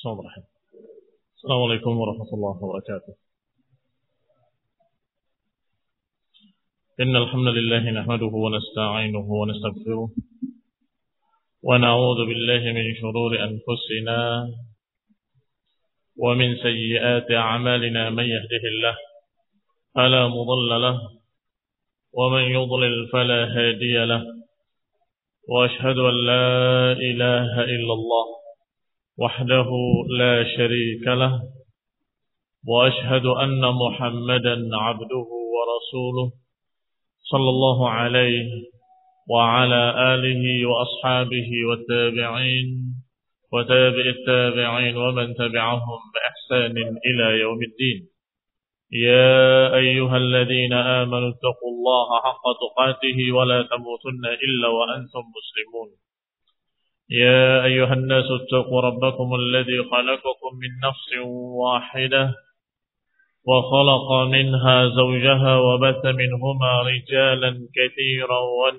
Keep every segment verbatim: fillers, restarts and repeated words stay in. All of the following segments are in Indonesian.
Bismillahirrahmanirrahim. Assalamualaikum warahmatullahi wabarakatuh. Innal hamdalillah nahmaduhu wa nasta'inuhu wa nastaghfiruh wa na'udzu billahi min shururi anfusina wa min sayyiati a'malina man yahdihillahu fala mudilla lahu wa man yudlil fala hadiya lahu wa ashhadu an la ilaha illallah وحده لا شريك له وأشهد أن محمدا عبده ورسوله صلى الله عليه وعلى آله وأصحابه والتابعين وتابع التابعين ومن تبعهم بإحسان إلى يوم الدين. يا أيها الذين آمنوا اتقوا الله حق تقاته ولا تموتن إلا وأنتم مسلمون. يا أيها الناس اتقوا ربكم الذي خلقكم من نفس واحدة وخلق منها زوجها وبث منهما رجالا كثيرا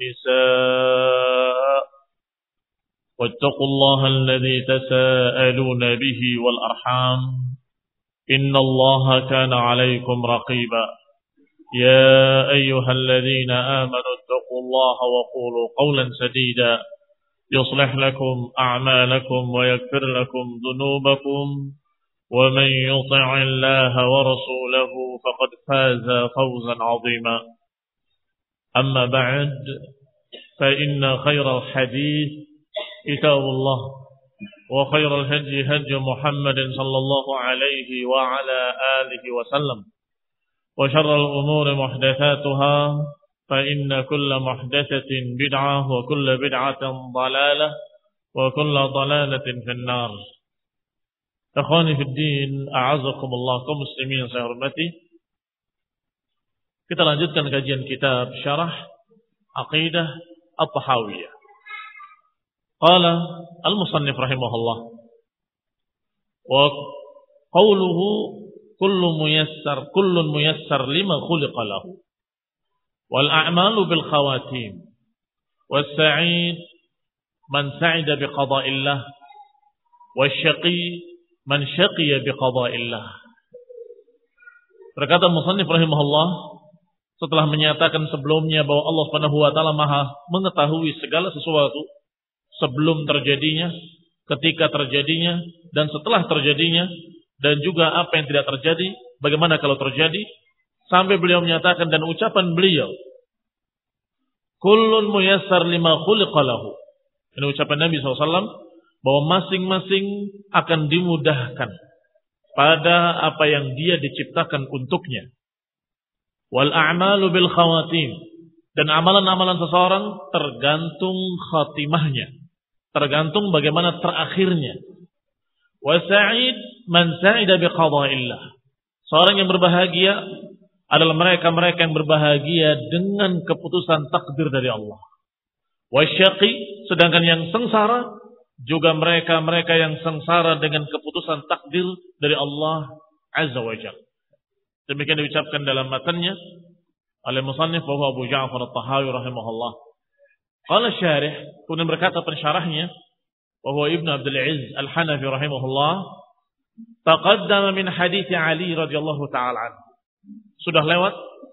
ونساء واتقوا الله الذي تساءلون به والأرحام إن الله كان عليكم رقيبا. يا أيها الذين آمنوا اتقوا الله وقولوا قولا سديدا يصلح لكم أعمالكم ويغفر لكم ذنوبكم ومن يطع الله ورسوله فقد فاز فوزا عظيما. أما بعد فإن خير الحديث كتاب الله وخير الهدي هدي محمد صلى الله عليه وعلى آله وسلم وشر الأمور محدثاتها فإن كل محدثة بدعة وكل بدعة ضلالة وكل ضلالة في النار. Ikhwani fi din, a'azakumullah, kaum muslimin yang saya hormati. Kita lanjutkan kajian kitab Syarah Aqidah At-Tahawiyah. Qala al-musannif rahimahullah wa qawluhu kullu muyassar kullun muyassar lima khuliqa lahu wal a'malu bil khawatim was sa'id man sa'ida bi qada'illah wasyaqi man syaqiya bi qada'illah. Berkata musannif rahimahullah setelah menyatakan sebelumnya bahwa Allah Subhanahu wa taala Maha mengetahui segala sesuatu sebelum terjadinya, ketika terjadinya dan setelah terjadinya, dan juga apa yang tidak terjadi, bagaimana kalau terjadi. Sampai beliau menyatakan dan ucapan beliau, kullun muyassar lima khuliqa lahu. Ini ucapan Nabi shallallahu alaihi wasallam bahwa masing-masing akan dimudahkan pada apa yang dia diciptakan untuknya. Wal a'malu bil khawatim. Dan amalan-amalan seseorang tergantung khatimahnya. Tergantung bagaimana terakhirnya. Wa sa'id man sa'ida bi qada'illah. Seorang yang berbahagia adalah mereka-mereka yang berbahagia dengan keputusan takdir dari Allah. Wasyaqi, sedangkan yang sengsara juga mereka-mereka yang sengsara dengan keputusan takdir dari Allah Azza wa Jalla. Demikian diucapkan dalam matanya oleh musannif bahwa Abu Ja'far At-Tahawi rahimahullah. Qala syarih, kemudian berkata pensyarahnya bahwa Ibnu Abdul Aziz Al-Hanafi rahimahullah, taqaddama min hadits Ali radhiyallahu ta'ala anhu. Sudah lewat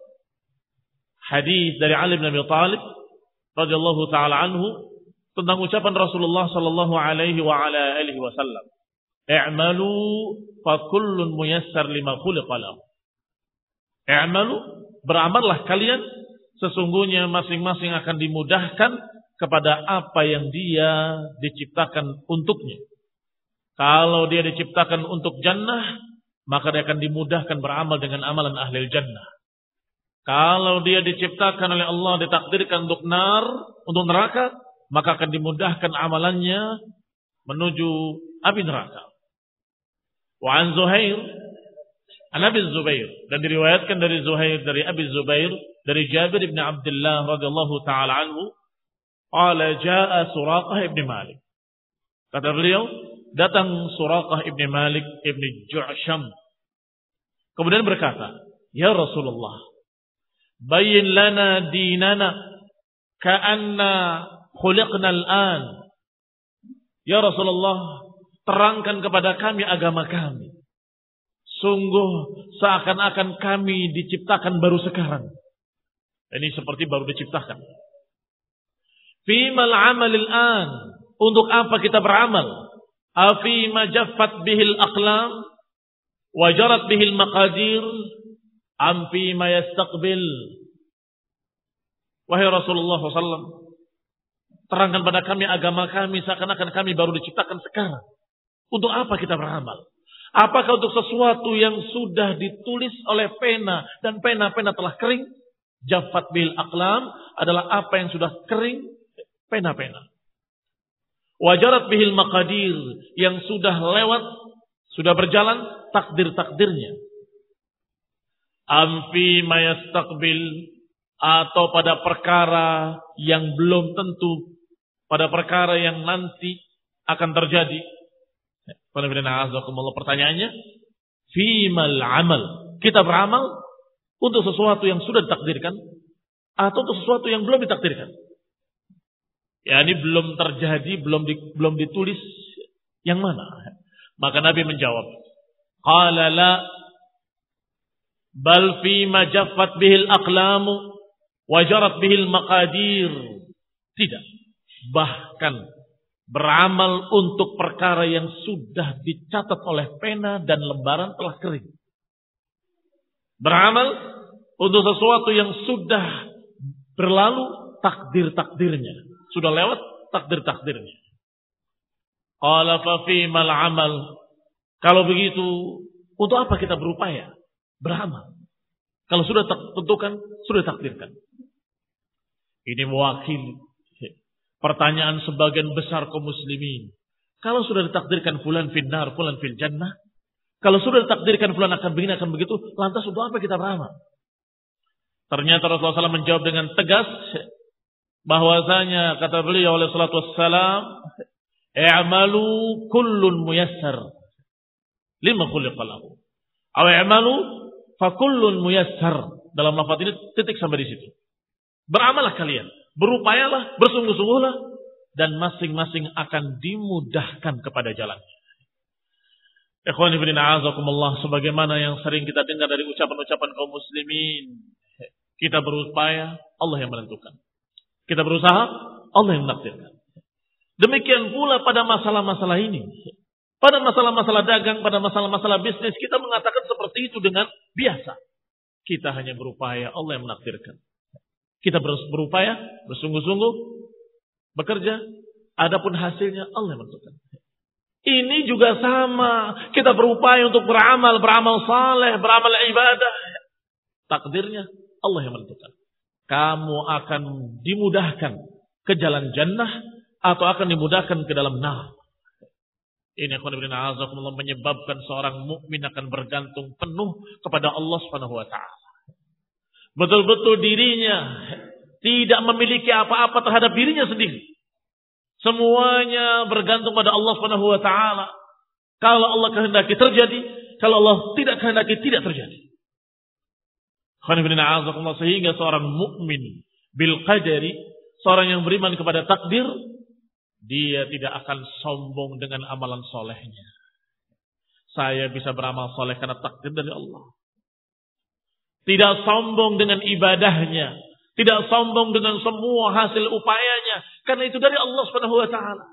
hadis dari Ali bin Abi Thalib radhiyallahu taala anhu tentang ucapan Rasulullah sallallahu alaihi wa ala alihi wasallam, "I'malu fa kullun muyassar lima khuliqa lahu." I'malu, beramallah kalian, sesungguhnya masing-masing akan dimudahkan kepada apa yang dia diciptakan untuknya. Kalau dia diciptakan untuk jannah, maka dia akan dimudahkan beramal dengan amalan ahli jannah. Kalau dia diciptakan oleh Allah, ditakdirkan untuk nar, untuk neraka, maka akan dimudahkan amalannya menuju api neraka. Wa an Zuhair, an Abi Zubair, dan diriwayatkan dari Zuhair dari Abi Zubair dari Jabir bin Abdullah radhiyallahu taala anhu, qala jaa Suraqah ibn Malik. Kata beliau, datang Suraqah ibn Malik ibn Ju'sham. Kemudian berkata, "Ya Rasulullah, bayyin lana dinana ka'anna khuliqna al-an." Ya Rasulullah, terangkan kepada kami agama kami. Sungguh seakan-akan kami diciptakan baru sekarang. Ini seperti baru diciptakan. Fimal amalil an. Untuk apa kita beramal? Afima jaffat bihil aqlam. Wajarat bihil maqadir. Amfima yastaqbil. Wahai Rasulullah shallallahu alaihi wasallam. Terangkan pada kami agama kami. Seakan-akan kami baru diciptakan sekarang. Untuk apa kita beramal? Apakah untuk sesuatu yang sudah ditulis oleh pena dan pena-pena telah kering? Jaffat bil aqlam adalah apa yang sudah kering, pena-pena. Wajarat bihil maqadir yang sudah lewat, sudah berjalan takdir-takdirnya. Amfi mayastaqbil atau pada perkara yang belum tentu, pada perkara yang nanti akan terjadi. Pertanyaannya, fimal amal. Kita beramal untuk sesuatu yang sudah ditakdirkan atau untuk sesuatu yang belum ditakdirkan. Ya, ini belum terjadi, belum di, belum ditulis yang mana. Maka Nabi menjawab, qala la bal fima jaffat bihil aqlamu wajarat bihil maqadir. Tidak. Bahkan beramal untuk perkara yang sudah dicatat oleh pena dan lembaran telah kering. Beramal untuk sesuatu yang sudah berlalu takdir-takdirnya. Sudah lewat takdir-takdirnya. Qala fa fimal amal. Kalau begitu, untuk apa kita berupaya? Beramal. Kalau sudah tentukan, sudah takdirkan. Ini mewakili pertanyaan sebagian besar kaum muslimin. Kalau sudah ditakdirkan fulan finnar, fulan fil jannah. Kalau sudah ditakdirkan fulan akan begini, akan begitu. Lantas untuk apa kita beramal? Ternyata Rasulullah shallallahu alaihi wasallam menjawab dengan tegas. Bahwasanya kata beliau alaihi salatu wassalam. I'malu kullun muyassar. Lima khuliqa lahu. Aw i'malu fa kullun muyassar. Dalam lafaz ini titik sampai di situ. Beramalah kalian. Berupayalah, bersungguh-sungguhlah, dan masing-masing akan dimudahkan kepada jalannya. Ikhwani fillah a'azakumullah, sebagaimana yang sering kita dengar dari ucapan-ucapan kaum muslimin, kita berupaya, Allah yang menentukan. Kita berusaha, Allah yang menakdirkan. Demikian pula pada masalah-masalah ini. Pada masalah-masalah dagang, pada masalah-masalah bisnis, kita mengatakan seperti itu dengan biasa. Kita hanya berupaya, Allah yang menakdirkan. Kita berupaya, bersungguh-sungguh, bekerja. Adapun hasilnya Allah yang menentukan. Ini juga sama. Kita berupaya untuk beramal, beramal saleh, beramal ibadah. Takdirnya Allah yang menentukan. Kamu akan dimudahkan ke jalan jannah atau akan dimudahkan ke dalam nar. Ini akan menyebabkan seorang mukmin akan bergantung penuh kepada Allah Subhanahu wa taala. Betul-betul dirinya tidak memiliki apa-apa terhadap dirinya sendiri. Semuanya bergantung pada Allah Subhanahu wa taala. Kalau Allah kehendaki terjadi, kalau Allah tidak kehendaki tidak terjadi. Sehingga seorang mukmin bil qadari, seorang yang beriman kepada takdir, dia tidak akan sombong dengan amalan solehnya. Saya bisa beramal soleh karena takdir dari Allah. Tidak sombong dengan ibadahnya. Tidak sombong dengan semua hasil upayanya. Karena itu dari Allah subhanahu wa ta'ala.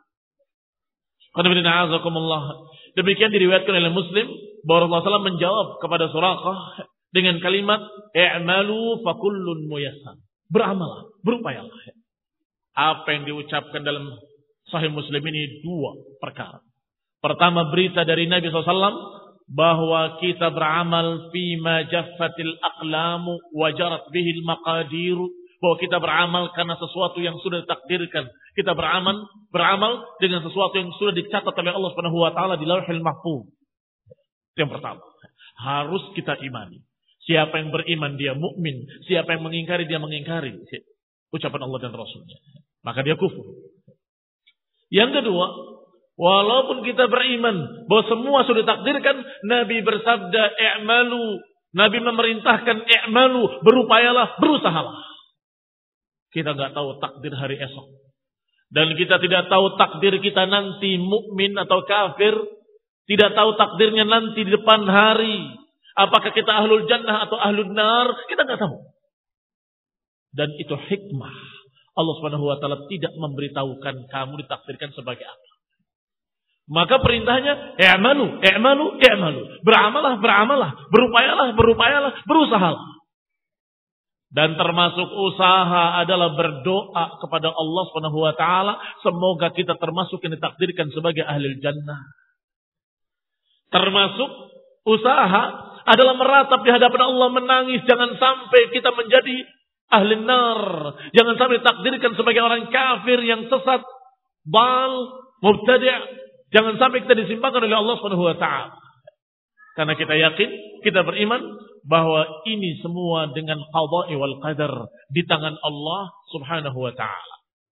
Demikian diriwayatkan oleh Muslim. Bahwa Rasulullah shallallahu alaihi wasallam menjawab kepada Suraqah dengan kalimat, i'malu fakullun muyassar. Beramal, berupayalah. Apa yang diucapkan dalam Sahih Muslim ini dua perkara. Pertama, berita dari Nabi shallallahu alaihi wasallam bahwa kita beramal fima jaffatil aqlamu wajarat bihil maqadiru, bahwa kita beramal karena sesuatu yang sudah ditakdirkan. Kita beramal beramal dengan sesuatu yang sudah dicatat oleh Allah Subhanahu wa taala di Lauhul Mahfuz. Yang pertama, harus kita imani. Siapa yang beriman dia mukmin, siapa yang mengingkari dia mengingkari ucapan Allah dan Rasulnya, maka dia kufur. Yang kedua, walaupun kita beriman bahwa semua sudah ditakdirkan, Nabi bersabda, i'malu. Nabi memerintahkan i'malu, berupayalah, berusahalah. Kita nggak tahu takdir hari esok. Dan kita tidak tahu takdir kita nanti mukmin atau kafir. Tidak tahu takdirnya nanti di depan hari. Apakah kita ahlul jannah atau ahlul nar? Kita nggak tahu. Dan itu hikmah. Allah Subhanahu wa taala tidak memberitahukan kamu ditakdirkan sebagai apa. Maka perintahnya, i'malu, i'malu, i'malu. Beramalah, beramalah, berupayalah, berupayalah, berusahalah. Dan termasuk usaha adalah berdoa kepada Allah Subhanahu wa taala, semoga kita termasuk yang ditakdirkan sebagai ahli jannah. Termasuk usaha adalah meratap di hadapan Allah, menangis, jangan sampai kita menjadi ahli nar. Jangan sampai ditakdirkan sebagai orang kafir yang sesat, bal, mubtadi'. Jangan sampai kita disimpangkan oleh Allah Subhanahu wa taala. Karena kita yakin, kita beriman bahwa ini semua dengan qadha wal qadar di tangan Allah Subhanahu wa taala.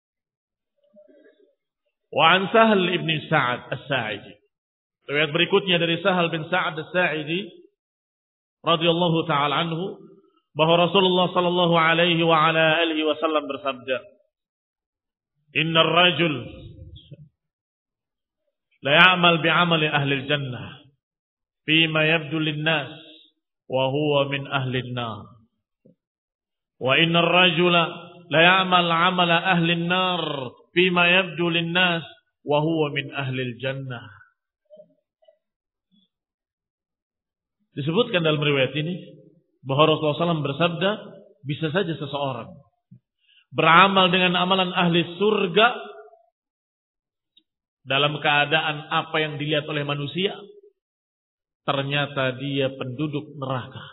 Wa an Sahal ibn Sa'ad As-Sa'idi. Riwayat berikutnya dari Sahal bin Sa'ad As-Sa'idi radhiyallahu taala anhu bahwa Rasulullah sallallahu alaihi wa ala alihi wasallam bersabda, "Innar rajul la ya'mal bi'amali ahli al-jannah fima yabdu lin-nas wa huwa min ahli an-nar. Wa innar rajula la ya'mal 'amala ahli an-nar fima yabdu lin-nas wa huwa min ahli al-jannah." Disebutkan dalam riwayat ini bahwa Rasulullah shallallahu alaihi wasallam bersabda, bisa saja seseorang beramal dengan amalan ahli surga dalam keadaan apa yang dilihat oleh manusia, ternyata dia penduduk neraka.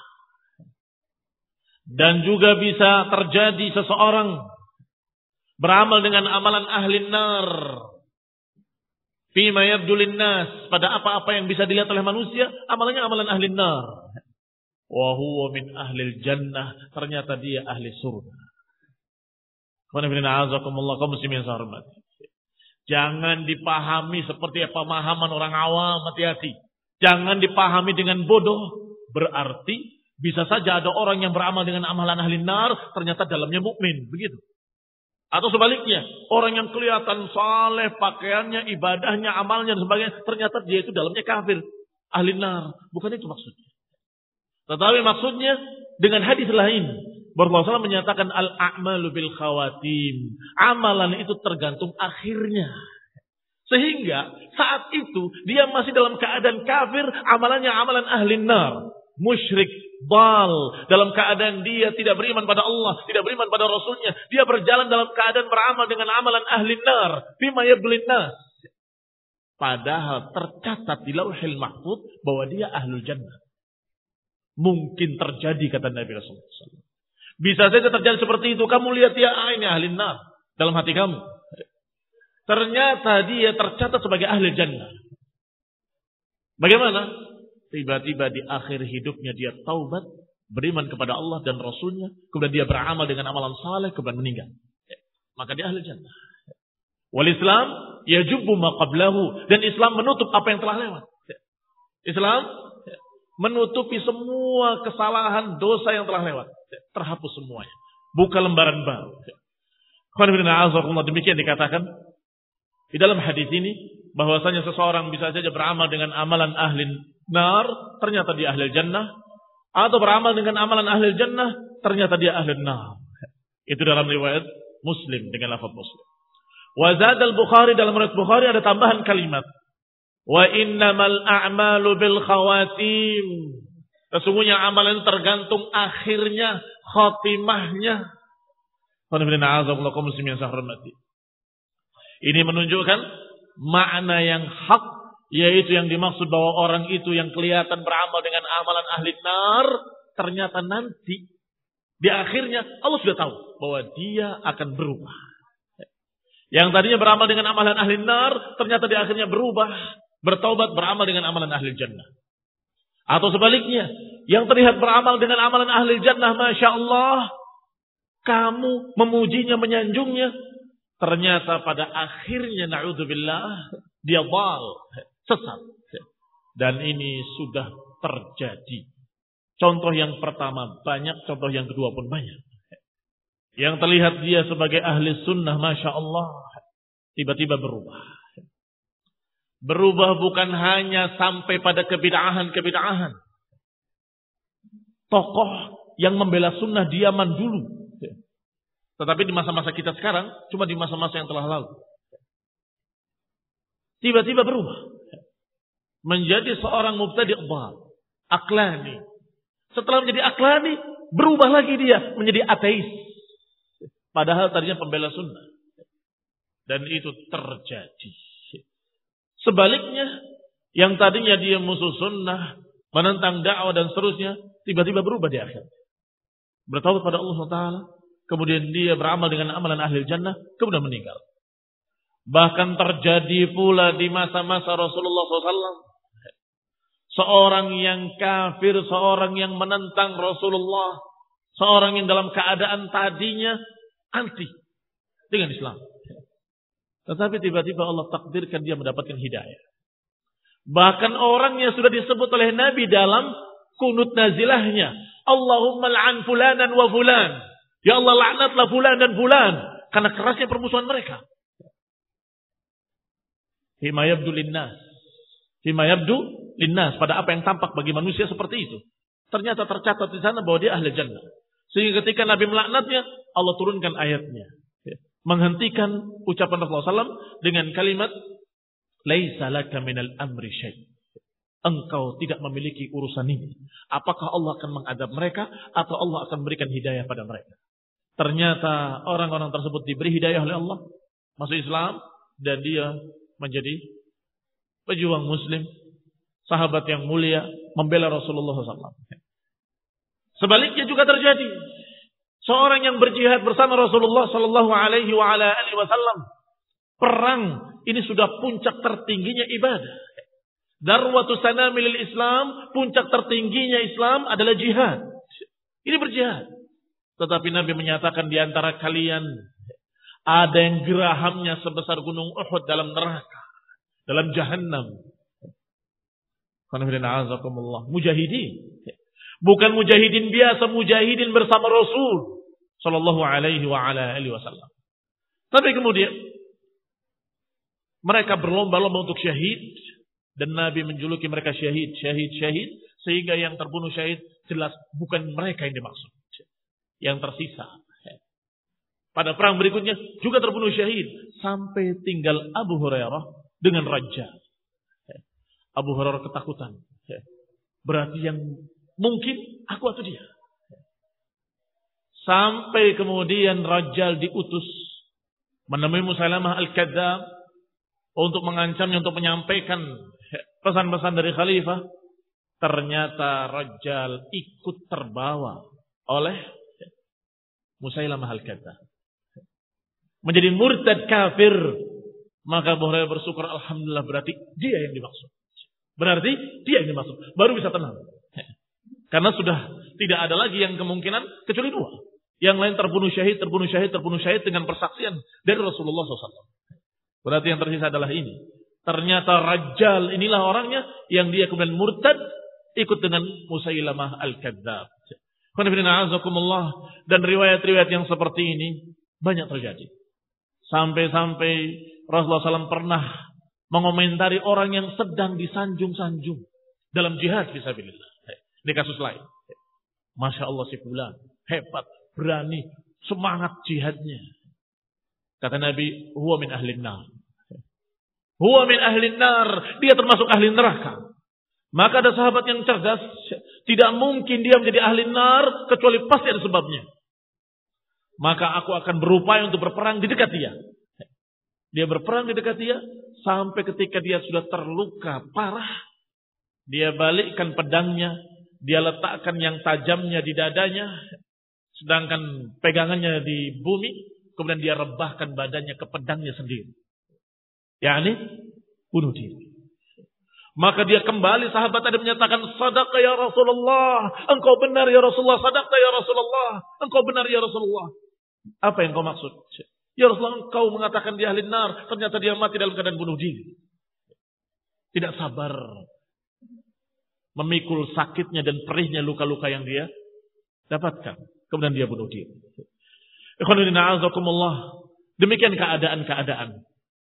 Dan juga bisa terjadi seseorang beramal dengan amalan ahli nar fima yabdu linnas, pada apa-apa yang bisa dilihat oleh manusia, amalannya amalan ahli nar. Wa huwa min ahli jannah, ternyata dia ahli surga. Jangan dipahami seperti pemahaman orang awam, hati-hati. Jangan dipahami dengan bodoh. Berarti bisa saja ada orang yang beramal dengan amalan ahli nar, ternyata dalamnya mukmin, begitu. Atau sebaliknya, orang yang kelihatan saleh, pakaiannya, ibadahnya, amalnya dan sebagainya, ternyata dia itu dalamnya kafir, ahli nar. Bukan itu maksudnya. Tetapi maksudnya dengan hadis lain, Rasulullah shallallahu alaihi wasallam menyatakan al-a'malu bil khawatim. Amalan itu tergantung akhirnya. Sehingga saat itu dia masih dalam keadaan kafir, amalannya amalan ahli nar, musyrik, bal, dalam keadaan dia tidak beriman pada Allah, tidak beriman pada Rasulnya. Dia berjalan dalam keadaan beramal dengan amalan ahli nar, bima yablin nas. Padahal tercatat di Lauhil Mahfuz bahwa dia ahlul jannah. Mungkin terjadi, kata Nabi Rasulullah shallallahu alaihi wasallam. Bisa saja terjadi seperti itu. Kamu lihat dia, ah, ini ahli nar dalam hati kamu. Ternyata dia tercatat sebagai ahli jannah. Bagaimana? Tiba-tiba di akhir hidupnya dia taubat, beriman kepada Allah dan Rasulnya, kemudian dia beramal dengan amalan saleh, kemudian meninggal. Maka dia ahli jannah. Wal Islam yajubbu ma qablahu, dan Islam menutup apa yang telah lewat. Islam menutupi semua kesalahan, dosa yang telah lewat. Terhapus semuanya. Buka lembaran baru. Demikian dikatakan di dalam hadis ini, bahwasanya seseorang bisa saja beramal dengan amalan ahli nar, ternyata dia ahli jannah. Atau beramal dengan amalan ahli jannah, ternyata dia ahli nar. Itu dalam riwayat Muslim dengan lafaz Muslim. Wa zada al-Bukhari, dalam riwayat Bukhari ada tambahan kalimat, wa innamal a'malu bil khawatim. Sesungguhnya amalan tergantung akhirnya, khatimahnya. Ini menunjukkan makna yang hak, yaitu yang dimaksud bahwa orang itu yang kelihatan beramal dengan amalan ahli nar, ternyata nanti di akhirnya Allah sudah tahu bahwa dia akan berubah. Yang tadinya beramal dengan amalan ahli nar, ternyata di akhirnya berubah, bertaubat, beramal dengan amalan ahli jannah. Atau sebaliknya, yang terlihat beramal dengan amalan ahli jannah, Masya Allah, kamu memujinya, menyanjungnya, ternyata pada akhirnya, na'udzubillah, dia dhal, sesat. Dan ini sudah terjadi. Contoh yang pertama banyak, contoh yang kedua pun banyak. Yang terlihat dia sebagai ahli sunnah, Masya Allah, tiba-tiba berubah. Berubah bukan hanya sampai pada kebid'ahan-kebid'ahan. Tokoh yang membela sunnah diaman dulu. Tetapi di masa-masa kita sekarang, cuma di masa-masa yang telah lalu. Tiba-tiba berubah. Menjadi seorang mubtadi' dhal, aklani. Setelah menjadi aklani, berubah lagi dia menjadi ateis. Padahal tadinya pembela sunnah. Dan itu terjadi. Sebaliknya, yang tadinya dia musuh sunnah, menentang dakwah dan seterusnya, tiba-tiba berubah di akhir. Bertaubat pada Allah subhanahu wa taala, kemudian dia beramal dengan amalan ahli jannah, kemudian meninggal. Bahkan terjadi pula di masa-masa Rasulullah shallallahu alaihi wasallam. Seorang yang kafir, seorang yang menentang Rasulullah, seorang yang dalam keadaan tadinya anti dengan Islam. Tetapi tiba-tiba Allah takdirkan dia mendapatkan hidayah. Bahkan orang yang sudah disebut oleh Nabi dalam kunut nazilahnya, Allahumma la'an fulanan wa fulan. Ya Allah, laknatlah fulan dan fulan. Karena kerasnya permusuhan mereka. Fima yabdu linnas. Fima yabdu linnas. Pada apa yang tampak bagi manusia seperti itu. Ternyata tercatat di sana bahwa dia ahli jannah. Sehingga ketika Nabi melaknatnya, Allah turunkan ayatnya. Menghentikan ucapan Rasulullah shallallahu alaihi wasallam dengan kalimat laisa laka minal amri syai'. Engkau tidak memiliki urusan ini. Apakah Allah akan mengadab mereka atau Allah akan memberikan hidayah pada mereka? Ternyata orang-orang tersebut diberi hidayah oleh Allah, masuk Islam, dan dia menjadi pejuang muslim, sahabat yang mulia, membela Rasulullah shallallahu alaihi wasallam. Sebaliknya juga terjadi. Seorang yang berjihad bersama Rasulullah sallallahu alaihi wasallam. Perang ini sudah puncak tertingginya ibadah. Darwatu sanamil Islam, puncak tertingginya Islam adalah jihad. Ini berjihad. Tetapi Nabi menyatakan di antara kalian ada yang gerahamnya sebesar gunung Uhud dalam neraka, dalam jahannam. Mujahidin. Bukan mujahidin biasa, mujahidin bersama Rasul sallallahu alaihi wasallam. Tapi kemudian mereka berlomba-lomba untuk syahid dan Nabi menjuluki mereka syahid, syahid, syahid, sehingga yang terbunuh syahid jelas bukan mereka yang dimaksud. Yang tersisa pada perang berikutnya juga terbunuh syahid sampai tinggal Abu Hurairah dengan raja. Abu Hurairah ketakutan. Berarti yang mungkin aku atau dia. Sampai kemudian Rajjal diutus menemui Musailamah Al-Kadzdzab untuk mengancamnya, untuk menyampaikan pesan-pesan dari khalifah. Ternyata Rajjal ikut terbawa oleh Musailamah Al-Kadzdzab. Menjadi murtad kafir. Maka Abu Hurairah bersyukur, alhamdulillah, berarti dia yang dimaksud. Berarti dia yang dimaksud. Baru bisa tenang. Karena sudah tidak ada lagi yang kemungkinan kecuali dua. Yang lain terbunuh syahid, terbunuh syahid, terbunuh syahid dengan persaksian dari Rasulullah shallallahu alaihi wasallam. Berarti yang tersisa adalah ini. Ternyata Rajjal inilah orangnya yang dia kemudian murtad ikut dengan Musailamah Al-Kadzdzab. Dan riwayat-riwayat yang seperti ini banyak terjadi. Sampai-sampai Rasulullah shallallahu alaihi wasallam pernah mengomentari orang yang sedang disanjung-sanjung dalam jihad fisabilillah. Ini kasus lain. Masya Allah si fulan, hebat, berani, semangat jihadnya. Kata Nabi, huwa min ahlin nar. Huwa min ahlin nar. Dia termasuk ahli neraka. Maka ada sahabat yang cerdas. Tidak mungkin dia menjadi ahli nar kecuali pasti ada sebabnya. Maka aku akan berupaya untuk berperang di dekat dia. Dia berperang di dekat dia sampai ketika dia sudah terluka parah. Dia balikkan pedangnya. Dia letakkan yang tajamnya di dadanya. Sedangkan pegangannya di bumi. Kemudian dia rebahkan badannya ke pedangnya sendiri. yakni bunuh diri. Maka dia kembali, sahabat tadi menyatakan, sadaqa ya Rasulullah, engkau benar ya Rasulullah, sadaqa ya Rasulullah, engkau benar ya Rasulullah. Apa yang kau maksud? Ya Rasulullah, engkau mengatakan dia ahli nar, ternyata dia mati dalam keadaan bunuh diri. Tidak sabar memikul sakitnya dan perihnya luka-luka yang dia dapatkan. Kemudian dia bunuh diri. Ikhwanuddin a'azakumullah. Demikian keadaan-keadaan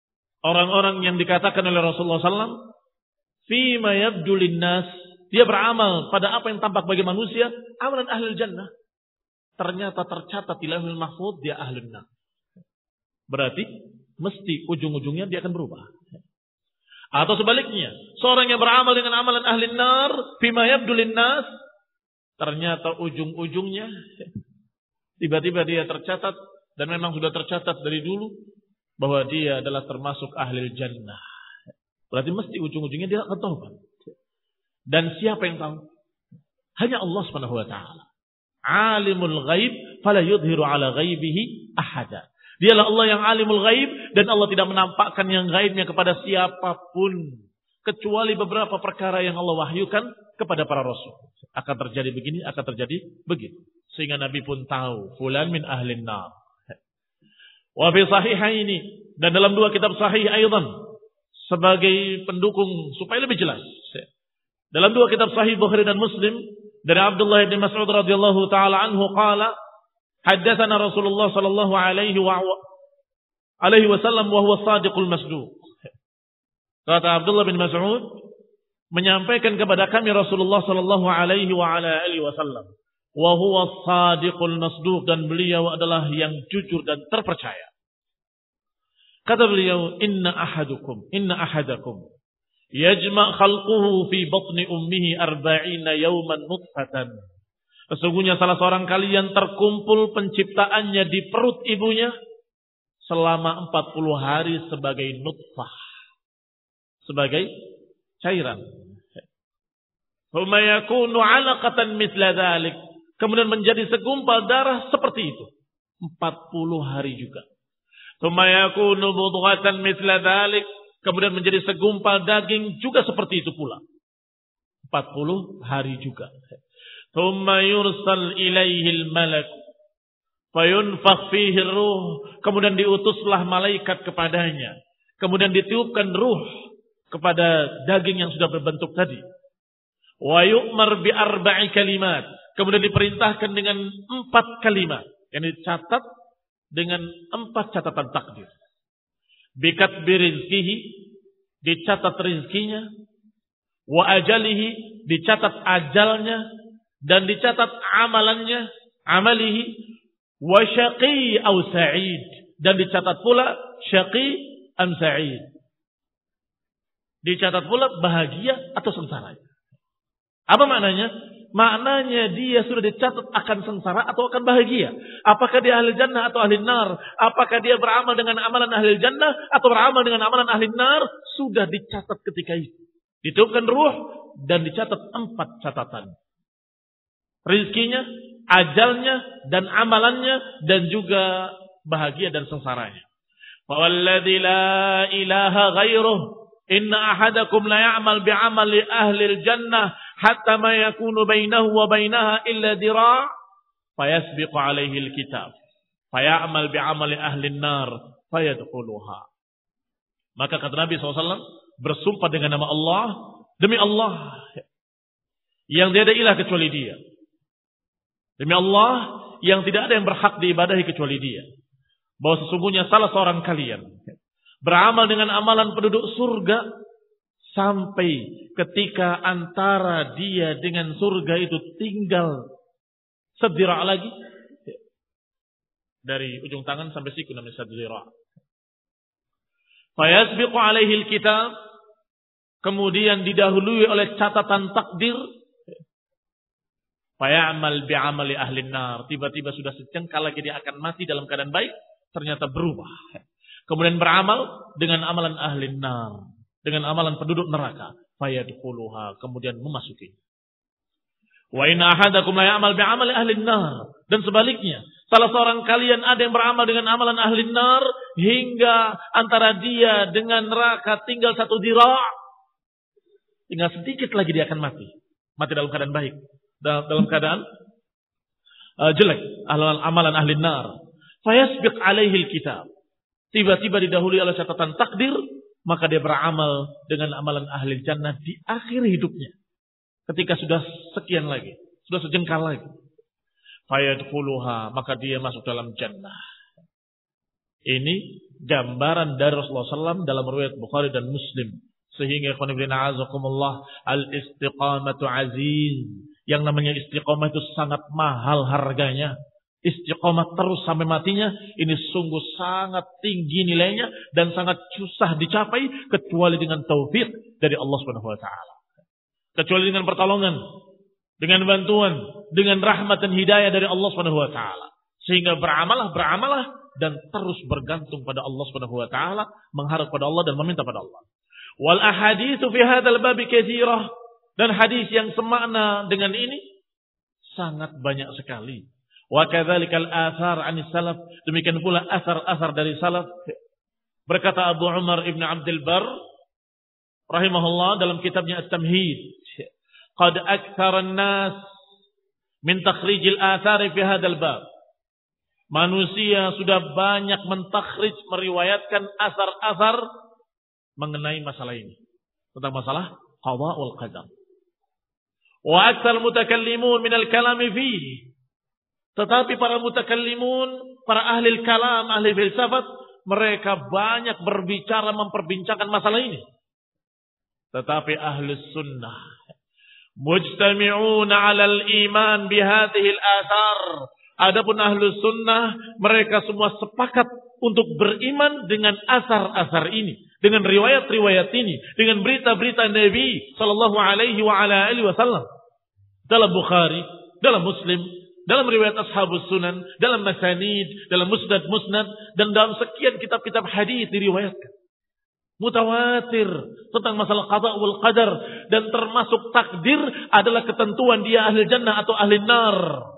orang-orang yang dikatakan oleh Rasulullah sallallahu alaihi wasallam, fima yabdu linnas, dia beramal pada apa yang tampak bagi manusia, amalan ahlul jannah. Ternyata tercatat di Lauhul Mahfuz dia ahlun nar. Berarti mesti ujung-ujungnya dia akan berubah. Atau sebaliknya, seorang yang beramal dengan amalan ahlin nar, fima yabdu linnas, ternyata ujung-ujungnya tiba-tiba dia tercatat, dan memang sudah tercatat dari dulu bahwa dia adalah termasuk ahlil jannah. Berarti mesti ujung-ujungnya dia akan taubat. Dan siapa yang tahu? Hanya Allah Subhanahu wa taala. Alimul ghaib fala yudhiru ala ghaibihi ahada. Dialah Allah yang alimul ghaib, dan Allah tidak menampakkan yang gaibnya kepada siapapun kecuali beberapa perkara yang Allah wahyukan kepada para rasul. Akan terjadi begini, akan terjadi begitu. Sehingga Nabi pun tahu fulan min ahlin nar. Wa fi sahihaini, dan dalam dua kitab sahih aidan sebagai pendukung supaya lebih jelas. Dalam dua kitab sahih Bukhari dan Muslim dari Abdullah bin Mas'ud radhiyallahu taala anhu qala haddatsana Rasulullah sallallahu alaihi wa alaihi wasallam wa huwa shadiqul masduq. Kata Abdullah bin Mas'ud menyampaikan kepada kami Rasulullah sallallahu alaihi wa ala alihi wasallam wa huwa shadiqul masduq, dan beliau adalah yang jujur dan terpercaya. Kata beliau, inna ahadukum inna ahadakum yajma' khalquhu fi batni ummihi arba'ina yawman nutfatan. Sesungguhnya salah seorang kalian terkumpul penciptaannya di perut ibunya selama empat puluh hari sebagai nutfah, sebagai cairan. Thumma yakunu 'alaqatan mithla dzalik. Kemudian menjadi segumpal darah seperti itu. empat puluh hari juga. Thumma yakunu mudghatan mithla dzalik. Kemudian menjadi segumpal daging juga seperti itu pula. empat puluh hari juga. Thumma yursal ilaihil malak fayunfakh fihi ruh. Kemudian diutuslah malaikat kepadanya. Kemudian ditiupkan ruh kepada daging yang sudah berbentuk tadi. Wa yu'mar bi arba'i kalimat. Kemudian diperintahkan dengan empat kalimat yang dicatat dengan empat catatan takdir. Bikat birizkihi, dicatat rizkinya. Wa ajalihi, dicatat ajalnya. Dan dicatat amalannya, amalihi. Wa syaqi au sa'id, dan dicatat pula syaqi am sa'id. Dicatat pula bahagia atau sengsara. Apa maknanya? Maknanya dia sudah dicatat akan sengsara atau akan bahagia. Apakah dia ahli jannah atau ahli nar? Apakah dia beramal dengan amalan ahli jannah atau beramal dengan amalan ahli nar? Sudah dicatat ketika itu. Ditiupkan ruh dan dicatat empat catatan. Rizkinya, ajalnya, dan amalannya, dan juga bahagia dan sengsaranya. Walladzi la ilaha ghairuh, inna ahadakum la ya'mal bi'amali ahli al-jannah hatta ma yakunu bainahu wa bainaha illa dira' fayasbiqu alaihi al-kitab faya'mal bi'amali ahli an-nar fayadkhuluha. Maka kata Nabi shallallahu alaihi wasallam, bersumpah dengan nama Allah, demi Allah yang tiada ilah kecuali Dia, demi Allah yang tidak ada yang berhak diibadahi kecuali Dia, bahwa sesungguhnya salah seorang kalian beramal dengan amalan penduduk surga sampai ketika antara dia dengan surga itu tinggal sedira lagi, dari ujung tangan sampai siku namanya sedira. Fayasbiqu alaihi alkitab, kemudian didahului oleh catatan takdir. Fayamal bi'amali ahli nar, tiba-tiba sudah sejengkal lagi dia akan mati dalam keadaan baik, ternyata berubah. Kemudian beramal dengan amalan ahli nar, dengan amalan penduduk neraka. Fayadkhuluha, kemudian memasuki. Wa inna ahadakum la ya'mal bi'amali ahli nar, dan sebaliknya, salah seorang kalian ada yang beramal dengan amalan ahli nar hingga antara dia dengan neraka tinggal satu dira'. Tinggal sedikit lagi dia akan mati. Mati dalam keadaan baik, dalam keadaan uh, jelek, amalan ahli nar. Fayasbiq alaihi alkitab, tiba-tiba didahului oleh catatan takdir, maka dia beramal dengan amalan ahli jannah di akhir hidupnya. Ketika sudah sekian lagi, sudah sejengkal lagi. Fayadkhuluha, maka dia masuk dalam jannah. Ini gambaran dari Rasulullah shallallahu alaihi wasallam dalam riwayat Bukhari dan Muslim. Sehingga al-istiqamatu aziz. Yang namanya istiqamah itu sangat mahal harganya. Istiqamah terus sampai matinya. Ini sungguh sangat tinggi nilainya. Dan sangat susah dicapai. Kecuali dengan taufik dari Allah subhanahu wa taala. Kecuali dengan pertolongan. Dengan bantuan. Dengan rahmat dan hidayah dari Allah subhanahu wa taala. Sehingga beramalah, beramalah. Dan terus bergantung pada Allah subhanahu wa taala. Mengharap pada Allah dan meminta pada Allah. Wal ahaditsu fi hadzal bab katsirah, dan hadis yang semakna dengan ini sangat banyak sekali. Wa kadzalikal athar 'anis salaf, demikian pula asar-asar dari salaf. Berkata Abu Umar Ibn Abdul Barr rahimahullah dalam kitabnya At-Tamhid, qad aktsara an-nas min takhrijil athar fi hadzal bab. Manusia sudah banyak mentakhrij, meriwayatkan asar-asar mengenai masalah ini, tentang masalah qada wal qadar. Wa aktsal mutakallimun min al-kalam fihi. Tetapi para mutakallimun, para ahli kalam, ahli filsafat, mereka banyak berbicara memperbincangkan masalah ini. Tetapi ahli sunnah mujtami'una 'ala al-iman bi hadhihi al-athar. Adapun ahli sunnah, mereka semua sepakat untuk beriman dengan asar-asar ini, dengan riwayat-riwayat ini, dengan berita-berita Nabi sallallahu alaihi wa ala alihi wasallam. Dalam Bukhari, dalam Muslim, dalam riwayat Ashabus Sunan, dalam Masanid, dalam Musnad-Musnad, dan dalam sekian kitab-kitab hadis diriwayatkan. Mutawatir tentang masalah qada wal qadar, dan termasuk takdir adalah ketentuan dia ahli jannah atau ahli nar.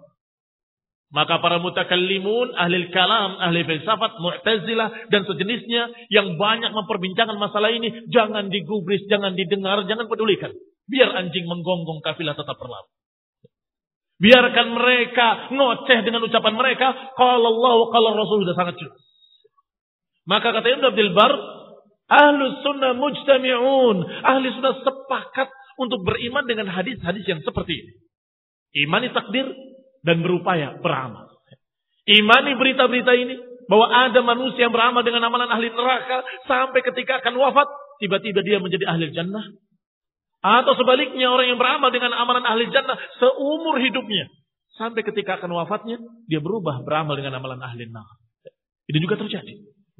Maka para mutakallimun, ahli kalam, ahli filsafat, mu'tazilah dan sejenisnya yang banyak memperbincangkan masalah ini, jangan digubris, jangan didengar, jangan pedulikan. Biar anjing menggonggong, kafilah tetap berlalu. Biarkan mereka ngoceh dengan ucapan mereka, qala Allah, qala Rasul, sudah sangat jelas. Maka kata Ibnu Abdul Barr, ahlu sunnah mujtami'un, ahli sunnah sepakat untuk beriman dengan hadis-hadis yang seperti ini. Imani takdir dan berupaya beramal. Imani berita-berita ini, bahwa ada manusia yang beramal dengan amalan ahli neraka, sampai ketika akan wafat, tiba-tiba dia menjadi ahli jannah. Atau sebaliknya, orang yang beramal dengan amalan ahli jannah seumur hidupnya, sampai ketika akan wafatnya, dia berubah beramal dengan amalan ahli neraka. Ini juga terjadi.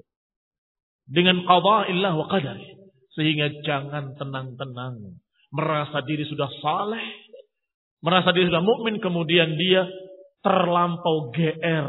Dengan qada'illah wa qadari. Sehingga jangan tenang-tenang, merasa diri sudah saleh, merasa diri sudah mukmin, kemudian dia terlampau G R,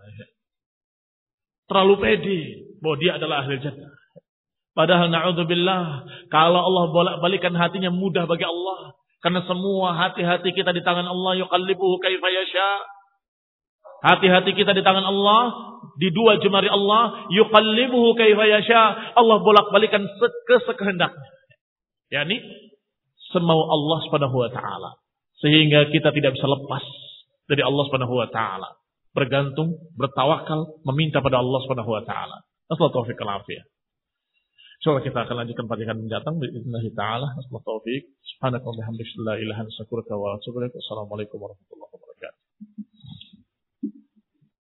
terlalu pede bahwa dia adalah ahli jannah. Padahal na'udzubillah, kalau Allah bolak-balikan hatinya mudah bagi Allah, karena semua hati-hati kita di tangan Allah, yuqallibuhu kaifa yasha. Hati-hati kita di tangan Allah, di dua jemari Allah, yuqallibuhu kaifa yasha. Allah bolak-balikan sekehendaknya. yakni semau Allah Subhanahu wa taala. Sehingga kita tidak bisa lepas dari Allah Subhanahu wa taala. Bergantung, bertawakal, meminta pada Allah Subhanahu wa taala. Nasallahu taufiq wal afiyah. Insyaallah kita akan lanjutkan pelajaran mendatang باذنillah taala. Nasallahu taufiq. Subhanaka wa bihamdika la ilaha illa anta astaghfiruka wa atubu ilaik. Assalamualaikum warahmatullahi wabarakatuh.